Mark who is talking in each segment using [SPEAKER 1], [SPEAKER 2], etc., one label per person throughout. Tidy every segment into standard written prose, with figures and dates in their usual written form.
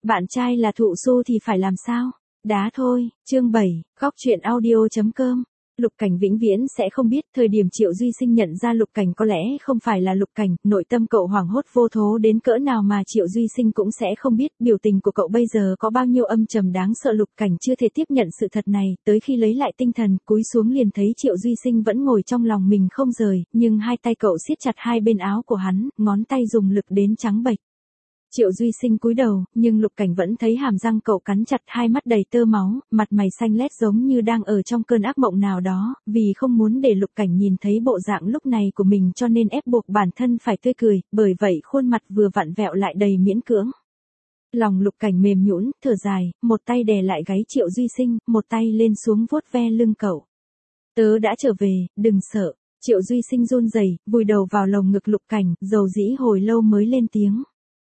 [SPEAKER 1] Bạn trai là thụ su thì phải làm sao? Đá thôi. Chương 7, góc truyện audio.com. Lục Cảnh vĩnh viễn sẽ không biết, thời điểm Triệu Duy Sinh nhận ra Lục Cảnh có lẽ không phải là Lục Cảnh, nội tâm cậu hoảng hốt vô thố đến cỡ nào mà Triệu Duy Sinh cũng sẽ không biết, biểu tình của cậu bây giờ có bao nhiêu âm trầm đáng sợ. Lục Cảnh chưa thể tiếp nhận sự thật này, tới khi lấy lại tinh thần, cúi xuống liền thấy Triệu Duy Sinh vẫn ngồi trong lòng mình không rời, nhưng hai tay cậu siết chặt hai bên áo của hắn, ngón tay dùng lực đến trắng bệch. Triệu Duy Sinh cúi đầu, nhưng Lục Cảnh vẫn thấy hàm răng cậu cắn chặt, hai mắt đầy tơ máu, mặt mày xanh lét giống như đang ở trong cơn ác mộng nào đó, vì không muốn để Lục Cảnh nhìn thấy bộ dạng lúc này của mình cho nên ép buộc bản thân phải tươi cười, bởi vậy khuôn mặt vừa vặn vẹo lại đầy miễn cưỡng. Lòng Lục Cảnh mềm nhũn, thở dài, một tay đè lại gáy Triệu Duy Sinh, một tay lên xuống vuốt ve lưng cậu. Tớ đã trở về, đừng sợ. Triệu Duy Sinh run rẩy, vùi đầu vào lồng ngực Lục Cảnh, dầu dĩ hồi lâu mới lên tiếng.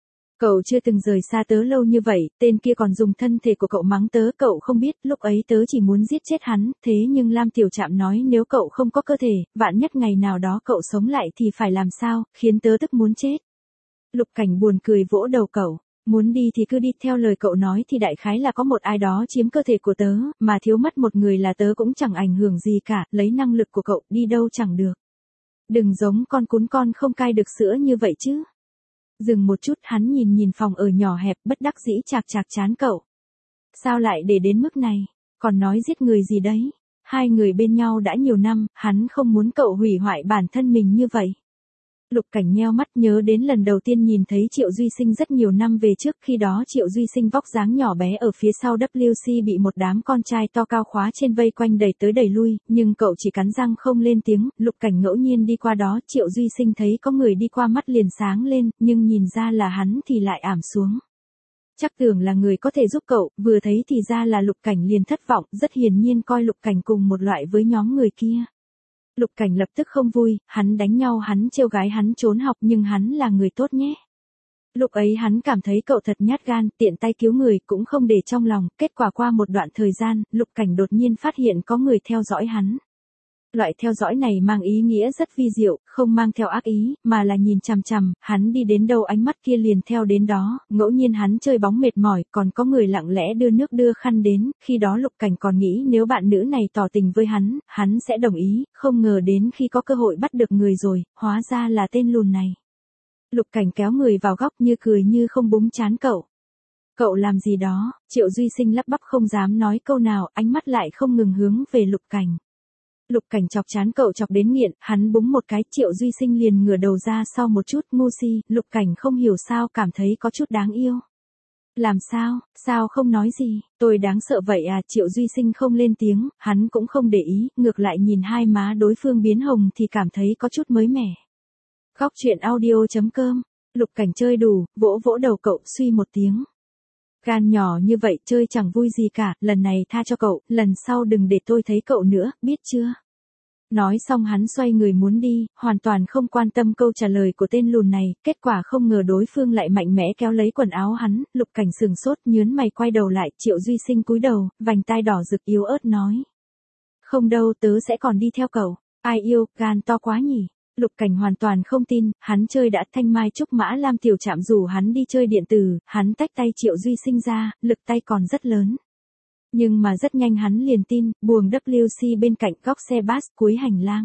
[SPEAKER 1] Cậu chưa từng rời xa tớ lâu như vậy, tên kia còn dùng thân thể của cậu mắng tớ, cậu không biết, lúc ấy tớ chỉ muốn giết chết hắn, thế nhưng Lam Tiểu Trạm nói nếu cậu không có cơ thể, vạn nhất ngày nào đó cậu sống lại thì phải làm sao, khiến tớ tức muốn chết. Lục Cảnh buồn cười vỗ đầu cậu, muốn đi thì cứ đi, theo lời cậu nói thì đại khái là có một ai đó chiếm cơ thể của tớ, mà thiếu mất một người là tớ cũng chẳng ảnh hưởng gì cả, lấy năng lực của cậu đi đâu chẳng được. Đừng giống con cún con không cai được sữa như vậy chứ. Dừng một chút, hắn nhìn phòng ở nhỏ hẹp, bất đắc dĩ chạc trán cậu. Sao lại để đến mức này, còn nói giết người gì đấy, hai người bên nhau đã nhiều năm, hắn không muốn cậu hủy hoại bản thân mình như vậy. Lục Cảnh nheo mắt nhớ đến lần đầu tiên nhìn thấy Triệu Duy Sinh rất nhiều năm về trước, khi đó Triệu Duy Sinh vóc dáng nhỏ bé ở phía sau WC bị một đám con trai to cao khóa trên vây quanh đẩy tới đẩy lui, nhưng cậu chỉ cắn răng không lên tiếng. Lục Cảnh ngẫu nhiên đi qua đó, Triệu Duy Sinh thấy có người đi qua mắt liền sáng lên, nhưng nhìn ra là hắn thì lại ảm xuống. Chắc tưởng là người có thể giúp cậu, vừa thấy thì ra là Lục Cảnh liền thất vọng, rất hiển nhiên coi Lục Cảnh cùng một loại với nhóm người kia. Lục Cảnh lập tức không vui, hắn đánh nhau, hắn trêu gái, hắn trốn học, nhưng hắn là người tốt nhé. Lúc ấy hắn cảm thấy cậu thật nhát gan, tiện tay cứu người cũng không để trong lòng, kết quả qua một đoạn thời gian, Lục Cảnh đột nhiên phát hiện có người theo dõi hắn. Loại theo dõi này mang ý nghĩa rất vi diệu, không mang theo ác ý, mà là nhìn chằm chằm, hắn đi đến đâu ánh mắt kia liền theo đến đó, ngẫu nhiên hắn chơi bóng mệt mỏi, còn có người lặng lẽ đưa nước đưa khăn đến, khi đó Lục Cảnh còn nghĩ nếu bạn nữ này tỏ tình với hắn sẽ đồng ý, không ngờ đến khi có cơ hội bắt được người rồi, hóa ra là tên lùn này. Lục Cảnh kéo người vào góc như cười như không búng trán cậu. Cậu làm gì đó? Triệu Duy Sinh lắp bắp không dám nói câu nào, ánh mắt lại không ngừng hướng về Lục Cảnh. Lục Cảnh chọc chán cậu chọc đến nghiện, hắn búng một cái, Triệu Duy Sinh liền ngửa đầu ra sau một chút, ngu si. Lục Cảnh không hiểu sao cảm thấy có chút đáng yêu. Làm sao không nói gì, tôi đáng sợ vậy à? Triệu Duy Sinh không lên tiếng, hắn cũng không để ý, ngược lại nhìn hai má đối phương biến hồng thì cảm thấy có chút mới mẻ. Góc truyện audio.com. Lục Cảnh chơi đủ, vỗ đầu cậu, suy một tiếng. Gan nhỏ như vậy chơi chẳng vui gì cả, lần này tha cho cậu, lần sau đừng để tôi thấy cậu nữa, biết chưa? Nói xong hắn xoay người muốn đi, hoàn toàn không quan tâm câu trả lời của tên lùn này, kết quả không ngờ đối phương lại mạnh mẽ kéo lấy quần áo hắn. Lục Cảnh sừng sốt, nhớn mày quay đầu lại, Triệu Duy Sinh cúi đầu, vành tai đỏ rực yếu ớt nói. Không đâu, tớ sẽ còn đi theo cậu. Ai yêu, gan to quá nhỉ? Lục Cảnh hoàn toàn không tin, hắn chơi đã thanh mai trúc mã, Lam Tiểu Trạm rủ hắn đi chơi điện tử, hắn tách tay Triệu Duy Sinh ra, lực tay còn rất lớn. Nhưng mà rất nhanh hắn liền tin, buồng WC bên cạnh, góc xe bus, cuối hành lang.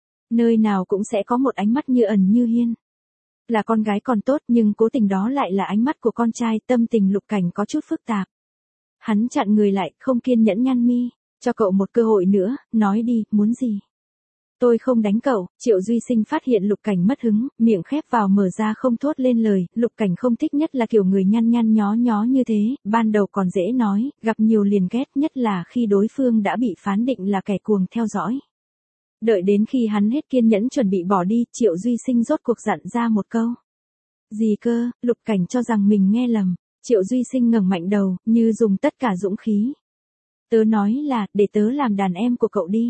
[SPEAKER 1] Nơi nào cũng sẽ có một ánh mắt như ẩn như hiên. Là con gái còn tốt, nhưng cố tình đó lại là ánh mắt của con trai, tâm tình Lục Cảnh có chút phức tạp. Hắn chặn người lại, không kiên nhẫn nhăn mi, cho cậu một cơ hội nữa, nói đi, muốn gì? Tôi không đánh cậu. Triệu Duy Sinh phát hiện Lục Cảnh mất hứng, miệng khép vào mở ra không thốt lên lời, Lục Cảnh không thích nhất là kiểu người nhăn nhó như thế, ban đầu còn dễ nói, gặp nhiều liền ghét, nhất là khi đối phương đã bị phán định là kẻ cuồng theo dõi. Đợi đến khi hắn hết kiên nhẫn chuẩn bị bỏ đi, Triệu Duy Sinh rốt cuộc dặn ra một câu. Gì cơ? Lục Cảnh cho rằng mình nghe lầm. Triệu Duy Sinh ngẩng mạnh đầu, như dùng tất cả dũng khí. Tớ nói là, để tớ làm đàn em của cậu đi.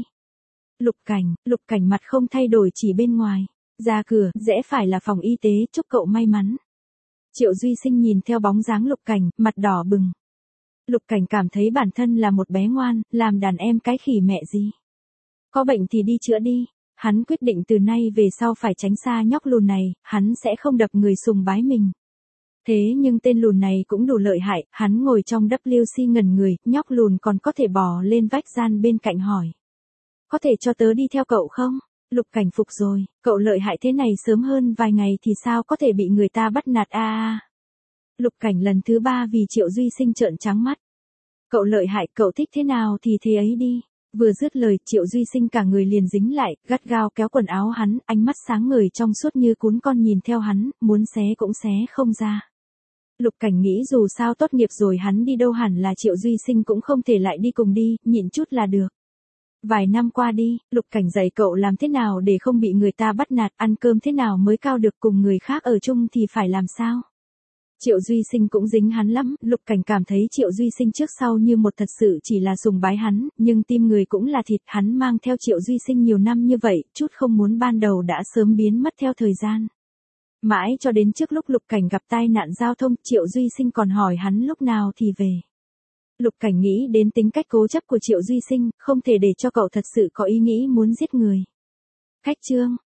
[SPEAKER 1] Lục Cảnh mặt không thay đổi chỉ bên ngoài. Ra cửa, rẽ phải là phòng y tế, chúc cậu may mắn. Triệu Duy Sinh nhìn theo bóng dáng Lục Cảnh, mặt đỏ bừng. Lục Cảnh cảm thấy bản thân là một bé ngoan, làm đàn em cái khỉ mẹ gì. Có bệnh thì đi chữa đi. Hắn quyết định từ nay về sau phải tránh xa nhóc lùn này, hắn sẽ không đập người sùng bái mình. Thế nhưng tên lùn này cũng đủ lợi hại, hắn ngồi trong WC ngẩn người, nhóc lùn còn có thể bò lên vách gian bên cạnh hỏi. Có thể cho tớ đi theo cậu không? Lục Cảnh phục rồi, cậu lợi hại thế này sớm hơn vài ngày thì sao có thể bị người ta bắt nạt a? Lục Cảnh lần thứ 3 vì Triệu Duy Sinh trợn trắng mắt. Cậu lợi hại, cậu thích thế nào thì thế ấy đi. Vừa dứt lời, Triệu Duy Sinh cả người liền dính lại, gắt gao kéo quần áo hắn, ánh mắt sáng ngời trong suốt như cún con nhìn theo hắn, muốn xé cũng xé không ra. Lục Cảnh nghĩ dù sao tốt nghiệp rồi hắn đi đâu hẳn là Triệu Duy Sinh cũng không thể lại đi cùng đi, nhịn chút là được. Vài năm qua đi, Lục Cảnh dạy cậu làm thế nào để không bị người ta bắt nạt, ăn cơm thế nào mới cao được, cùng người khác ở chung thì phải làm sao. Triệu Duy Sinh cũng dính hắn lắm, Lục Cảnh cảm thấy Triệu Duy Sinh trước sau như một thật sự chỉ là sùng bái hắn, nhưng tim người cũng là thịt, hắn mang theo Triệu Duy Sinh nhiều năm như vậy, chút không muốn ban đầu đã sớm biến mất theo thời gian. Mãi cho đến trước lúc Lục Cảnh gặp tai nạn giao thông, Triệu Duy Sinh còn hỏi hắn lúc nào thì về. Lục Cảnh nghĩ đến tính cách cố chấp của Triệu Duy Sinh, không thể để cho cậu thật sự có ý nghĩ muốn giết người. Cách chương